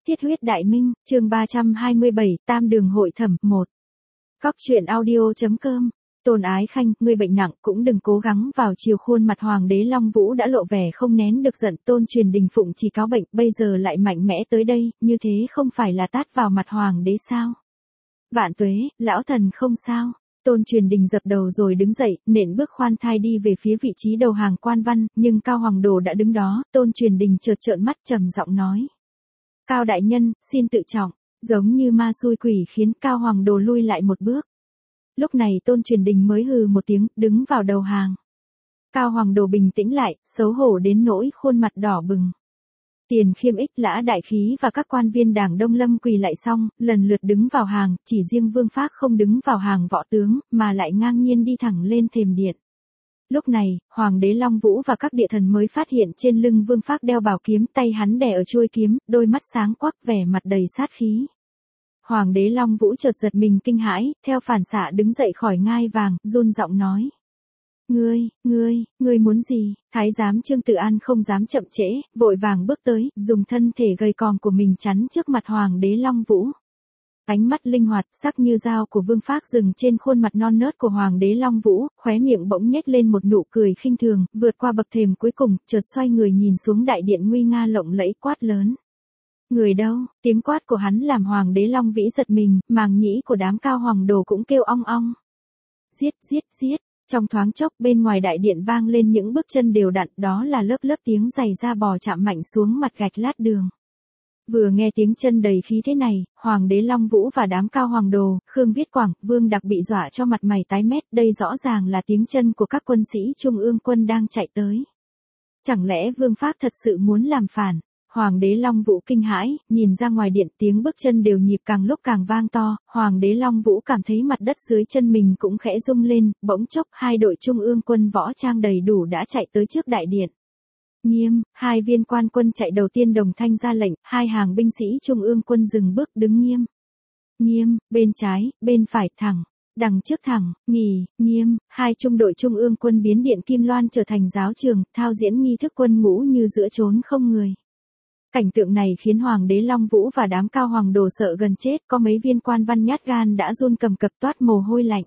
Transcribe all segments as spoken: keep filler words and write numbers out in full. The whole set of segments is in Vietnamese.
Thiết huyết đại minh, chương ba trăm hai mươi bảy, Tam đường hội thẩm, một. Cóc truyện audio.com. Tôn Ái Khanh, ngươi bệnh nặng, cũng đừng cố gắng vào chiều. Khuôn mặt Hoàng đế Long Vũ đã lộ vẻ không nén được giận. Tôn Truyền Đình phụng chỉ cáo bệnh, bây giờ lại mạnh mẽ tới đây, như thế không phải là tát vào mặt Hoàng đế sao? Vạn tuế, lão thần không sao. Tôn Truyền Đình dập đầu rồi đứng dậy, nện bước khoan thai đi về phía vị trí đầu hàng quan văn, nhưng Cao Hoàng Đồ đã đứng đó. Tôn Truyền Đình chợt trợn mắt trầm giọng nói: Cao đại nhân, xin tự trọng. Giống như ma xui quỷ khiến Cao Hoàng Đồ lui lại một bước. Lúc này Tôn Truyền Đình mới hừ một tiếng, đứng vào đầu hàng. Cao Hoàng Đồ bình tĩnh lại, xấu hổ đến nỗi khuôn mặt đỏ bừng. Tiền Khiêm Ích, Lã Đại Khí và các quan viên đảng Đông Lâm quỳ lại xong, lần lượt đứng vào hàng, chỉ riêng Vương Phác không đứng vào hàng võ tướng, mà lại ngang nhiên đi thẳng lên thềm điện. Lúc này, Hoàng đế Long Vũ và các địa thần mới phát hiện trên lưng Vương Phác đeo bảo kiếm, tay hắn đè ở chuôi kiếm, đôi mắt sáng quắc, vẻ mặt đầy sát khí. Hoàng đế Long Vũ chợt giật mình kinh hãi, theo phản xạ đứng dậy khỏi ngai vàng, run giọng nói: Ngươi, ngươi, ngươi muốn gì? Thái giám Trương Tự An không dám chậm trễ, vội vàng bước tới, dùng thân thể gầy còm của mình chắn trước mặt Hoàng đế Long Vũ. Ánh mắt linh hoạt, sắc như dao của Vương Phác dừng trên khuôn mặt non nớt của Hoàng đế Long Vũ, khóe miệng bỗng nhếch lên một nụ cười khinh thường, vượt qua bậc thềm cuối cùng, chợt xoay người nhìn xuống đại điện nguy nga lộng lẫy, quát lớn: Người đâu? Tiếng quát của hắn làm Hoàng đế Long Vĩ giật mình, màng nhĩ của đám Cao Hoàng Đồ cũng kêu ong ong. Giết, giết, giết. Trong thoáng chốc bên ngoài đại điện vang lên những bước chân đều đặn, đó là lớp lớp tiếng giày da bò chạm mạnh xuống mặt gạch lát đường. Vừa nghe tiếng chân đầy khí thế này, Hoàng đế Long Vũ và đám Cao Hoàng Đồ, Khương Viết Quảng, Vương Đặc bị dọa cho mặt mày tái mét, đây rõ ràng là tiếng chân của các quân sĩ Trung ương quân đang chạy tới. Chẳng lẽ Vương Phác thật sự muốn làm phản? Hoàng đế Long Vũ kinh hãi, nhìn ra ngoài điện, tiếng bước chân đều nhịp càng lúc càng vang to, Hoàng đế Long Vũ cảm thấy mặt đất dưới chân mình cũng khẽ rung lên, bỗng chốc hai đội Trung ương quân võ trang đầy đủ đã chạy tới trước đại điện. Nghiêm, hai viên quan quân chạy đầu tiên đồng thanh ra lệnh, hai hàng binh sĩ Trung ương quân dừng bước đứng nghiêm. Nghiêm, bên trái, bên phải, thẳng. Đằng trước thẳng, nghỉ, nghiêm, hai trung đội Trung ương quân biến điện Kim Loan trở thành giáo trường, thao diễn nghi thức quân ngũ như giữa chốn không người. Cảnh tượng này khiến Hoàng đế Long Vũ và đám Cao Hoàng Đồ sợ gần chết, có mấy viên quan văn nhát gan đã run cầm cập toát mồ hôi lạnh.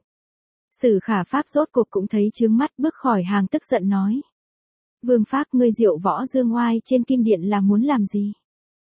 Sử Khả Pháp rốt cuộc cũng thấy chướng mắt, bước khỏi hàng tức giận nói: Vương Phác, ngươi diệu võ dương oai trên kim điện là muốn làm gì?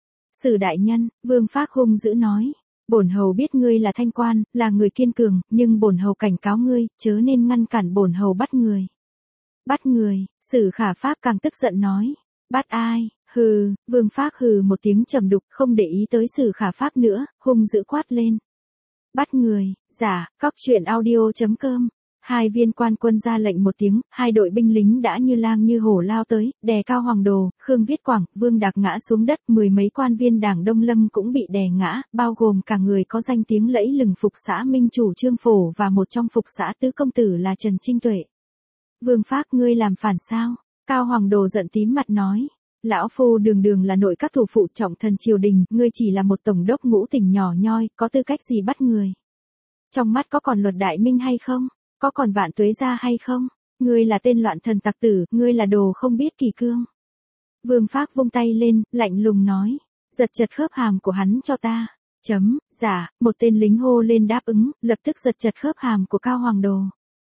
Sử đại nhân, Vương Phác hung dữ nói: Bổn hầu biết ngươi là thanh quan, là người kiên cường, nhưng bổn hầu cảnh cáo ngươi, chớ nên ngăn cản bổn hầu bắt người. Bắt người? Sử Khả Pháp càng tức giận nói: Bắt ai? Hừ. Vương Phác hừ một tiếng trầm đục, không để ý tới Sử Khả Pháp nữa, hung dữ quát lên: Bắt người? Dạ. Cóc truyện audio.com. Hai viên quan quân ra lệnh một tiếng, hai đội binh lính đã như lang như hổ lao tới, đè Cao Hoàng Đồ, Khương Viết Quảng, Vương Đặc ngã xuống đất, mười mấy quan viên đảng Đông Lâm cũng bị đè ngã, bao gồm cả người có danh tiếng lẫy lừng phục xã Minh Chủ Trương Phổ và một trong phục xã tứ công tử là Trần Trinh Tuệ. Vương Phác, ngươi làm phản sao? Cao Hoàng Đồ giận tím mặt nói: Lão phu đường đường là nội các thủ phụ trọng thần triều đình, ngươi chỉ là một tổng đốc ngũ tỉnh nhỏ nhoi, có tư cách gì bắt người? Trong mắt có còn luật đại minh hay không? Có còn vạn tuế gia hay không? Ngươi là tên loạn thần tặc tử, ngươi là đồ không biết kỳ cương. Vương Phác vung tay lên, lạnh lùng nói: Giật chật khớp hàm của hắn cho ta. Chấm, dạ, một tên lính hô lên đáp ứng, lập tức giật chật khớp hàm của Cao Hoàng Đồ.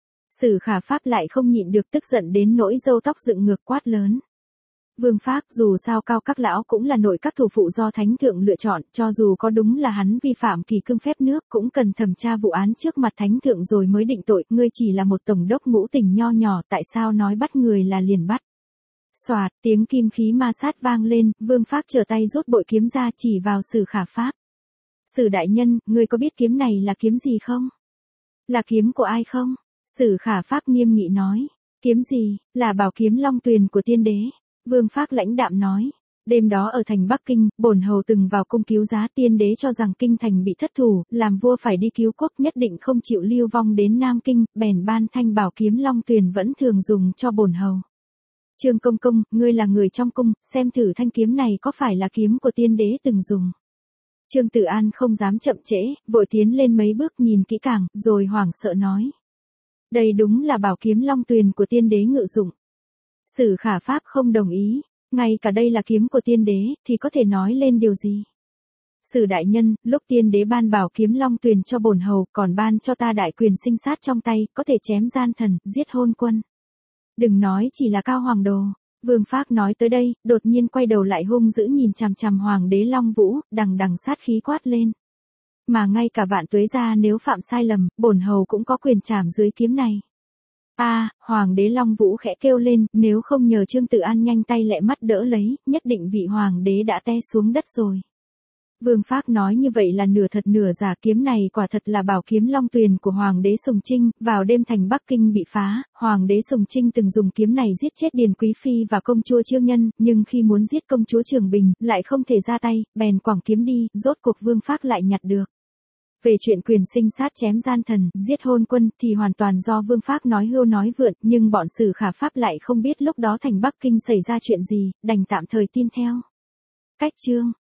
Sử Khả Pháp lại không nhịn được tức giận đến nỗi râu tóc dựng ngược quát lớn: Vương Phác, dù sao Cao các lão cũng là nội các thủ phụ do thánh thượng lựa chọn, cho dù có đúng là hắn vi phạm kỳ cương phép nước, cũng cần thẩm tra vụ án trước mặt thánh thượng rồi mới định tội, ngươi chỉ là một tổng đốc ngũ tỉnh nho nhỏ, tại sao nói bắt người là liền bắt? Xoạt, tiếng kim khí ma sát vang lên, Vương Phác trở tay rút bội kiếm ra chỉ vào Sử Khả Pháp. Sử đại nhân, ngươi có biết kiếm này là kiếm gì không? Là kiếm của ai không? Sử Khả Pháp nghiêm nghị nói: Kiếm gì? Là bảo kiếm Long Tuyền của tiên đế. Vương Phác lãnh đạm nói: Đêm đó ở thành Bắc Kinh, bổn hầu từng vào cung cứu giá, tiên đế cho rằng kinh thành bị thất thủ, làm vua phải đi cứu quốc, nhất định không chịu lưu vong đến Nam Kinh, bèn ban thanh bảo kiếm Long Tuyền vẫn thường dùng cho bổn hầu. Trương công công, ngươi là người trong cung, xem thử thanh kiếm này có phải là kiếm của tiên đế từng dùng. Trương Tự An không dám chậm trễ, vội tiến lên mấy bước nhìn kỹ càng, rồi hoảng sợ nói: Đây đúng là bảo kiếm Long Tuyền của tiên đế ngự dụng. Sử Khả Pháp không đồng ý, ngay cả đây là kiếm của tiên đế, thì có thể nói lên điều gì? Sử đại nhân, lúc tiên đế ban bảo kiếm long tuyền cho bổn hầu, còn ban cho ta đại quyền sinh sát trong tay, có thể chém gian thần, giết hôn quân. Đừng nói chỉ là Cao Hoàng Đồ. Vương Phác nói tới đây, đột nhiên quay đầu lại hung dữ nhìn chằm chằm Hoàng đế Long Vũ, đằng đằng sát khí quát lên. Mà ngay cả Vạn Tuế gia nếu phạm sai lầm, bổn hầu cũng có quyền trảm dưới kiếm này. A, à, Hoàng đế Long Vũ khẽ kêu lên, nếu không nhờ Trương Tử An nhanh tay lẹ mắt đỡ lấy, nhất định vị Hoàng đế đã té xuống đất rồi. Vương Phác nói như vậy là nửa thật nửa giả, kiếm này quả thật là bảo kiếm long tuyền của Hoàng đế Sùng Trinh, vào đêm thành Bắc Kinh bị phá, Hoàng đế Sùng Trinh từng dùng kiếm này giết chết Điền Quý Phi và công chúa Chiêu Nhân, nhưng khi muốn giết công chúa Trường Bình, lại không thể ra tay, bèn quẳng kiếm đi, rốt cuộc Vương Phác lại nhặt được. Về chuyện quyền sinh sát chém gian thần, giết hôn quân thì hoàn toàn do Vương Phác nói hưu nói vượn, nhưng bọn Sử Khả Pháp lại không biết lúc đó thành Bắc Kinh xảy ra chuyện gì, đành tạm thời tin theo. Cách chương